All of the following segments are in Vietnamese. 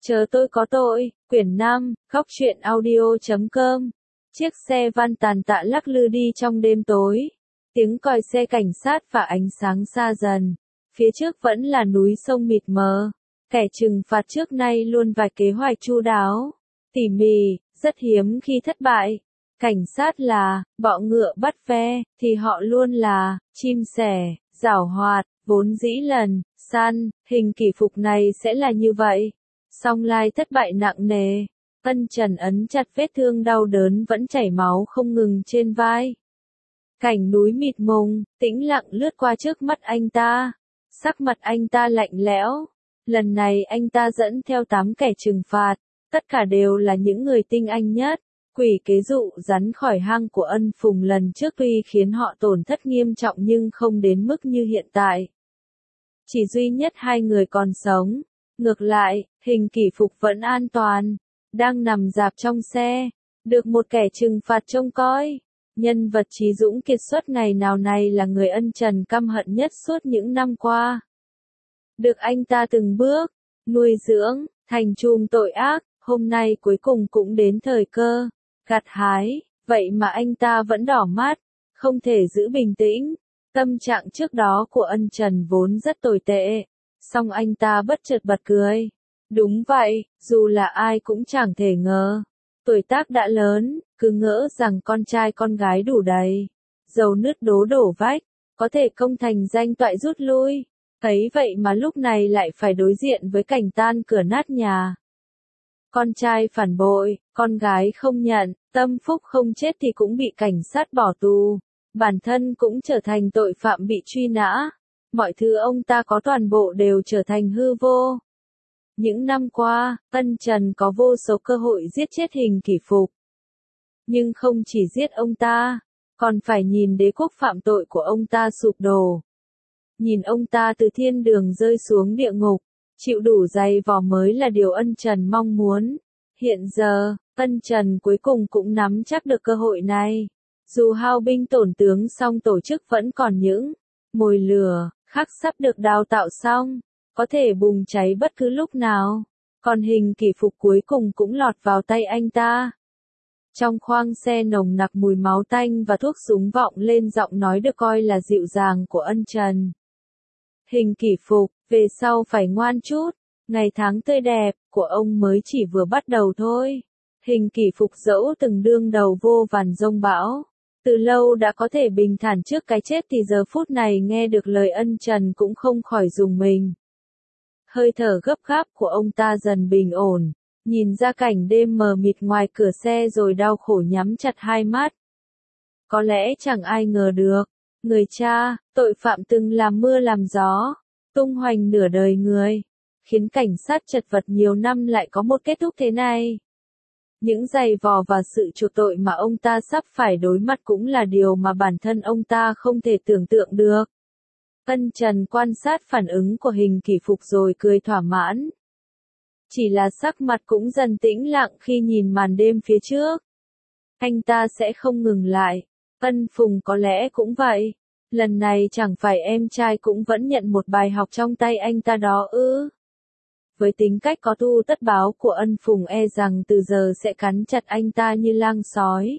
Chờ tôi có tội, quyển 5, Góc truyện audio.com. Chiếc xe van tàn tạ lắc lư đi trong đêm tối. Tiếng còi xe cảnh sát và ánh sáng xa dần. Phía trước vẫn là núi sông mịt mờ. Kẻ trừng phạt trước nay luôn vạch kế hoạch chu đáo, tỉ mỉ, rất hiếm khi thất bại. Cảnh sát là bọ ngựa bắt ve, thì họ luôn là chim sẻ, giảo hoạt, vốn dĩ lần săn. Hình kỷ phục này sẽ là như vậy. Song lai thất bại nặng nề. Ân Trần ấn chặt vết thương đau đớn vẫn chảy máu không ngừng trên vai. Cảnh núi mịt mùng, tĩnh lặng lướt qua trước mắt anh ta. Sắc mặt anh ta lạnh lẽo. Lần này anh ta dẫn theo 8 kẻ trừng phạt. Tất cả đều là những người tinh anh nhất. Quỷ kế dụ rắn khỏi hang của Ân Phùng lần trước tuy khiến họ tổn thất nghiêm trọng nhưng không đến mức như hiện tại. Chỉ duy nhất 2 người còn sống. Ngược lại, hình kỷ phục vẫn an toàn, đang nằm rạp trong xe, được một kẻ trừng phạt trông coi. Nhân vật trí dũng kiệt xuất ngày nào này là người Ân Trần căm hận nhất suốt những năm qua. Được anh ta từng bước nuôi dưỡng thành trùm tội ác, hôm nay cuối cùng cũng đến thời cơ gặt hái, vậy mà anh ta vẫn đỏ mắt, không thể giữ bình tĩnh. Tâm trạng trước đó của Ân Trần vốn rất tồi tệ. Song anh ta bất chợt bật cười. Đúng vậy, dù là ai cũng chẳng thể ngờ. Tuổi tác đã lớn, cứ ngỡ rằng con trai con gái đủ đầy. Dầu nứt đố đổ vách, có thể công thành danh toại rút lui. Ấy vậy mà lúc này lại phải đối diện với cảnh tan cửa nát nhà. Con trai phản bội, con gái không nhận, tâm phúc không chết thì cũng bị cảnh sát bỏ tù. Bản thân cũng trở thành tội phạm bị truy nã. Mọi thứ ông ta có toàn bộ đều trở thành hư vô. Những năm qua, Ân Trần có vô số cơ hội giết chết hình kỷ phục. Nhưng không chỉ giết ông ta, còn phải nhìn đế quốc phạm tội của ông ta sụp đổ. Nhìn ông ta từ thiên đường rơi xuống địa ngục, chịu đủ dày vò mới là điều Ân Trần mong muốn. Hiện giờ, Ân Trần cuối cùng cũng nắm chắc được cơ hội này. Dù hao binh tổn tướng song tổ chức vẫn còn những mồi lửa khác sắp được đào tạo xong, có thể bùng cháy bất cứ lúc nào. Còn hình kỷ phục cuối cùng cũng lọt vào tay anh ta. Trong khoang xe nồng nặc mùi máu tanh và thuốc súng vọng lên giọng nói được coi là dịu dàng của Ân Trần. Hình kỷ phục, về sau phải ngoan chút, ngày tháng tươi đẹp của ông mới chỉ vừa bắt đầu thôi. Hình kỷ phục dẫu từng đương đầu vô vàn giông bão, từ lâu đã có thể bình thản trước cái chết thì giờ phút này nghe được lời Ân Trần cũng không khỏi rùng mình. Hơi thở gấp gáp của ông ta dần bình ổn, nhìn ra cảnh đêm mờ mịt ngoài cửa xe rồi đau khổ nhắm chặt hai mắt. Có lẽ chẳng ai ngờ được, người cha, tội phạm từng làm mưa làm gió, tung hoành nửa đời người, khiến cảnh sát chật vật nhiều năm lại có một kết thúc thế này. Những giày vò và sự chuộc tội mà ông ta sắp phải đối mặt cũng là điều mà bản thân ông ta không thể tưởng tượng được. Ân Trần quan sát phản ứng của hình kỷ phục rồi cười thỏa mãn. Chỉ là sắc mặt cũng dần tĩnh lặng khi nhìn màn đêm phía trước. Anh ta sẽ không ngừng lại. Ân Phùng có lẽ cũng vậy. Lần này chẳng phải em trai cũng vẫn nhận một bài học trong tay anh ta đó ư? Với tính cách có thù tất báo của Ân Phùng e rằng từ giờ sẽ cắn chặt anh ta như lang sói.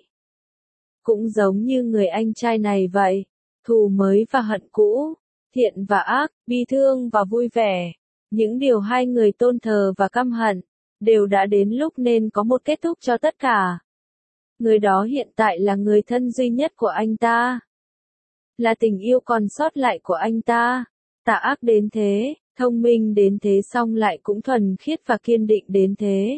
Cũng giống như người anh trai này vậy, thù mới và hận cũ, thiện và ác, bi thương và vui vẻ, những điều hai người tôn thờ và căm hận, đều đã đến lúc nên có một kết thúc cho tất cả. Người đó hiện tại là người thân duy nhất của anh ta. Là tình yêu còn sót lại của anh ta. Tà ác đến thế, thông minh đến thế song lại cũng thuần khiết và kiên định đến thế.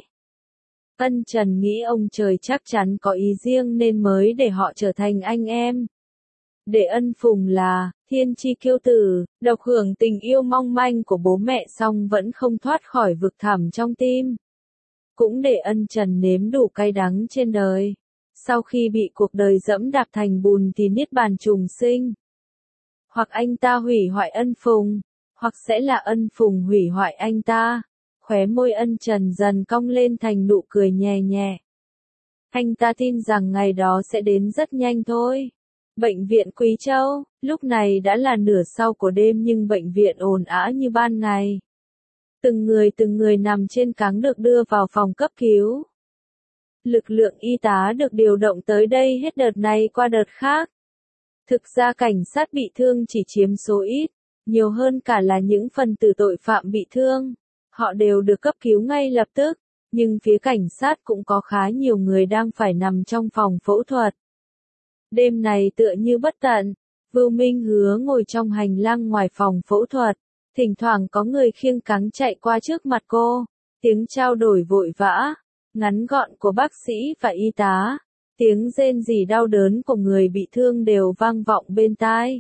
Ân Trần nghĩ ông trời chắc chắn có ý riêng nên mới để họ trở thành anh em. Để Ân Phùng là thiên chi kiêu tử, độc hưởng tình yêu mong manh của bố mẹ song vẫn không thoát khỏi vực thẳm trong tim. Cũng để Ân Trần nếm đủ cay đắng trên đời. Sau khi bị cuộc đời dẫm đạp thành bùn thì niết bàn trùng sinh. Hoặc anh ta hủy hoại Ân Phùng, hoặc sẽ là Ân Phùng hủy hoại anh ta. Khóe môi Ân Trần dần cong lên thành nụ cười nhẹ nhẹ. Anh ta tin rằng ngày đó sẽ đến rất nhanh thôi. Bệnh viện Quý Châu, lúc này đã là nửa sau của đêm nhưng bệnh viện ồn ào như ban ngày. Từng người nằm trên cáng được đưa vào phòng cấp cứu. Lực lượng y tá được điều động tới đây hết đợt này qua đợt khác. Thực ra cảnh sát bị thương chỉ chiếm số ít, nhiều hơn cả là những phần tử tội phạm bị thương. Họ đều được cấp cứu ngay lập tức, nhưng phía cảnh sát cũng có khá nhiều người đang phải nằm trong phòng phẫu thuật. Đêm này tựa như bất tận, Vưu Minh Hứa ngồi trong hành lang ngoài phòng phẫu thuật, thỉnh thoảng có người khiêng cáng chạy qua trước mặt cô, tiếng trao đổi vội vã, ngắn gọn của bác sĩ và y tá, tiếng rên rỉ đau đớn của người bị thương đều vang vọng bên tai.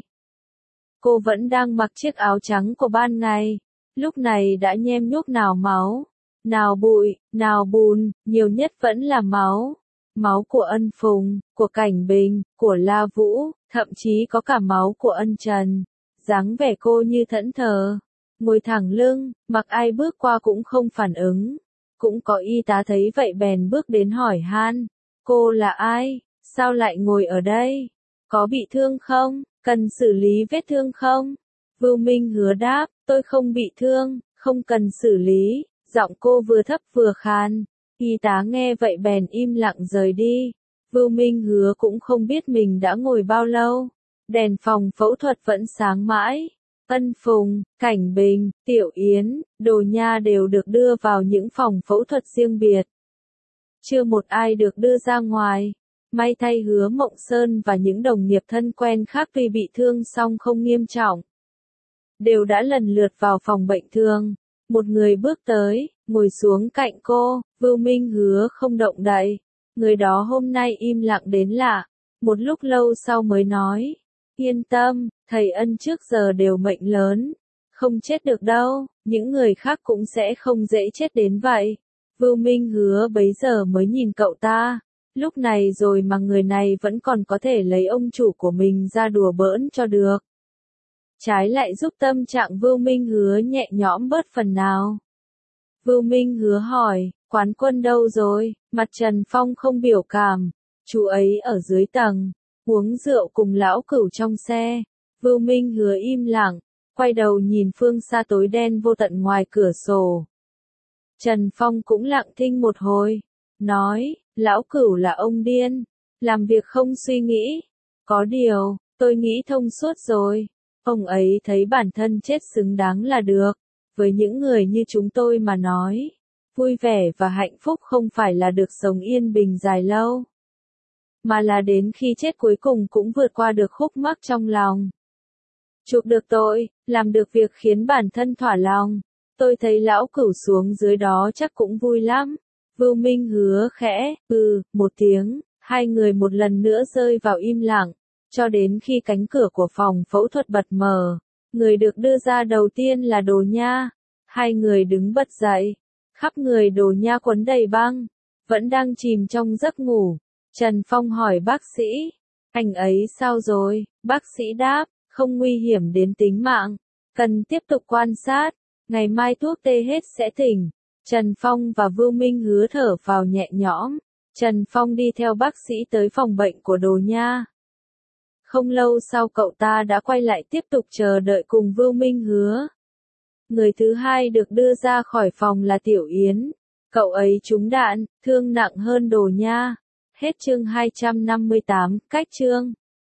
Cô vẫn đang mặc chiếc áo trắng của ban ngày, lúc này đã nhem nhuốc nào máu, nào bụi, nào bùn, nhiều nhất vẫn là máu. Máu của Ân Phùng, của Cảnh Bình, của La Vũ, thậm chí có cả máu của Ân Trần. Dáng vẻ cô như thẫn thờ, ngồi thẳng lưng, mặc ai bước qua cũng không phản ứng. Cũng có y tá thấy vậy bèn bước đến hỏi han, cô là ai, sao lại ngồi ở đây, có bị thương không, cần xử lý vết thương không? Vưu Minh Hứa đáp, tôi không bị thương, không cần xử lý, giọng cô vừa thấp vừa khan. Y tá nghe vậy bèn im lặng rời đi. Vưu Minh Hứa cũng không biết mình đã ngồi bao lâu. Đèn phòng phẫu thuật vẫn sáng mãi. Ân Phùng, Cảnh Bình, Tiểu Yến, Đồ Nha đều được đưa vào những phòng phẫu thuật riêng biệt. Chưa một ai được đưa ra ngoài. May thay Hứa Mộng Sơn và những đồng nghiệp thân quen khác tuy bị thương song không nghiêm trọng, đều đã lần lượt vào phòng bệnh thương. Một người bước tới, ngồi xuống cạnh cô, Vưu Minh Hứa không động đậy. Người đó hôm nay im lặng đến lạ, một lúc lâu sau mới nói, yên tâm, thầy Ân trước giờ đều mệnh lớn, không chết được đâu, những người khác cũng sẽ không dễ chết đến vậy. Vưu Minh Hứa bấy giờ mới nhìn cậu ta, lúc này rồi mà người này vẫn còn có thể lấy ông chủ của mình ra đùa bỡn cho được. Trái lại giúp tâm trạng Vưu Minh Hứa nhẹ nhõm bớt phần nào. Vưu Minh Hứa hỏi, quán quân đâu rồi? Mặt Trần Phong không biểu cảm, chú ấy ở dưới tầng, uống rượu cùng lão cửu trong xe. Vưu Minh Hứa im lặng, quay đầu nhìn phương xa tối đen vô tận ngoài cửa sổ. Trần Phong cũng lặng thinh một hồi, nói, lão cửu là ông điên, làm việc không suy nghĩ. Có điều, tôi nghĩ thông suốt rồi. Ông ấy thấy bản thân chết xứng đáng là được. Với những người như chúng tôi mà nói, vui vẻ và hạnh phúc không phải là được sống yên bình dài lâu, mà là đến khi chết cuối cùng cũng vượt qua được khúc mắc trong lòng. Chuộc được tội, làm được việc khiến bản thân thỏa lòng. Tôi thấy lão cửu xuống dưới đó chắc cũng vui lắm. Vưu Minh Hứa khẽ, một tiếng, hai người một lần nữa rơi vào im lặng. Cho đến khi cánh cửa của phòng phẫu thuật bật mở, người được đưa ra đầu tiên là Đồ Nha. Hai người đứng bật dậy, khắp người Đồ Nha quấn đầy băng, vẫn đang chìm trong giấc ngủ. Trần Phong hỏi bác sĩ, anh ấy sao rồi? Bác sĩ đáp, không nguy hiểm đến tính mạng, cần tiếp tục quan sát, ngày mai thuốc tê hết sẽ tỉnh. Trần Phong và Vưu Minh Hứa thở vào nhẹ nhõm. Trần Phong đi theo bác sĩ tới phòng bệnh của Đồ Nha. Không lâu sau cậu ta đã quay lại tiếp tục chờ đợi cùng Vưu Minh Hứa. Người thứ hai được đưa ra khỏi phòng là Tiểu Yến. Cậu ấy trúng đạn, thương nặng hơn Đồ Nha. Hết chương 258, cách chương.